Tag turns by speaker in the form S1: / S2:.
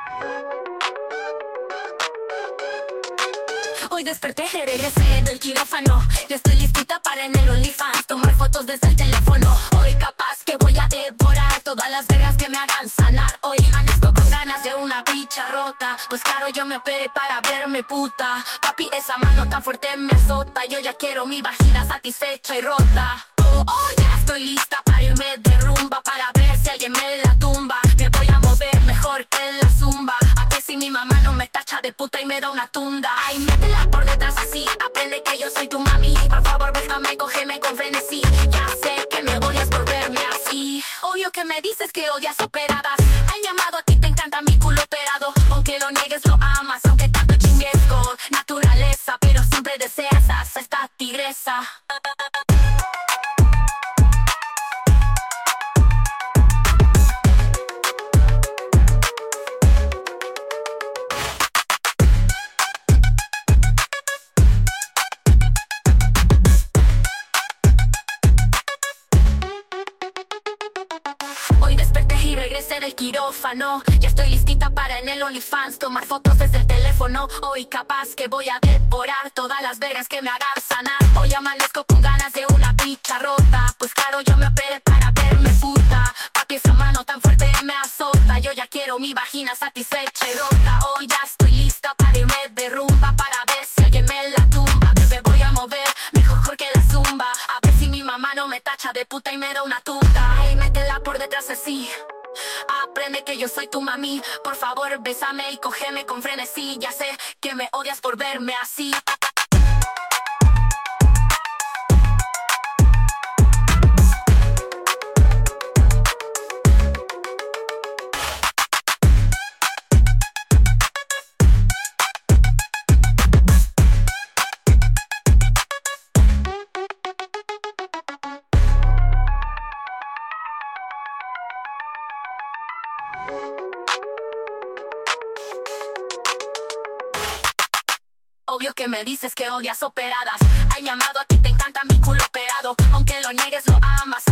S1: Hoy desperté, regresé del quirófano. Ya estoy listita para en el OnlyFans tomar fotos desde el teléfono. Hoy capaz que voy a devorar todas las vergas que me hagan sanar. Hoy amanezco con ganas de una bicha rota. Pues claro, yo me operé para verme puta. Papi, esa mano tan fuerte me azota. Yo ya quiero mi vagina satisfecha y rota. Oh, ya estoy lista para irme de rumba, para ver si alguien me la tumba. Me voy a mover mejor que en la zumba. A que si mi mamá no me tacha de puta y me da una tunda. Ay, métela por detrás así, aprende que yo soy tu mami. Por favor, déjame, cógeme con frenesí. Ya sé que me odias por verme así. Obvio que me dices que odias operadas. Al llamado a ti te encanta mi culo operado. Aunque lo niegues lo amas, aunque tanto chingues con naturaleza. Pero siempre deseas a esta tigresa. Hoy desperté y regresé del quirófano. Ya estoy listita para en el OnlyFans tomar fotos desde el teléfono. Hoy capaz que voy a devorar todas las vergas que me hagan sanar. Hoy amanezco con ganas de una bicha rota. Pues claro, yo me operé para verme puta. Papi, esa mano tan fuerte me azota. Yo ya quiero mi vagina satisfecha y rota. Hoy ya estoy lista para irme de rumba, para ver si alguien me la tumba. Me voy a mover mejor que la zumba. A ver si mi mamá no me tacha de puta y me da una tunda. Ay, métela por detrás así. Aprende que yo soy tu mami. Por favor, bésame y cógeme con frenesí. Ya sé que me odias por verme así. Obvio que me dices que odias operadas. Al llamado a ti te encanta mi culo operado. Aunque lo niegues lo amas,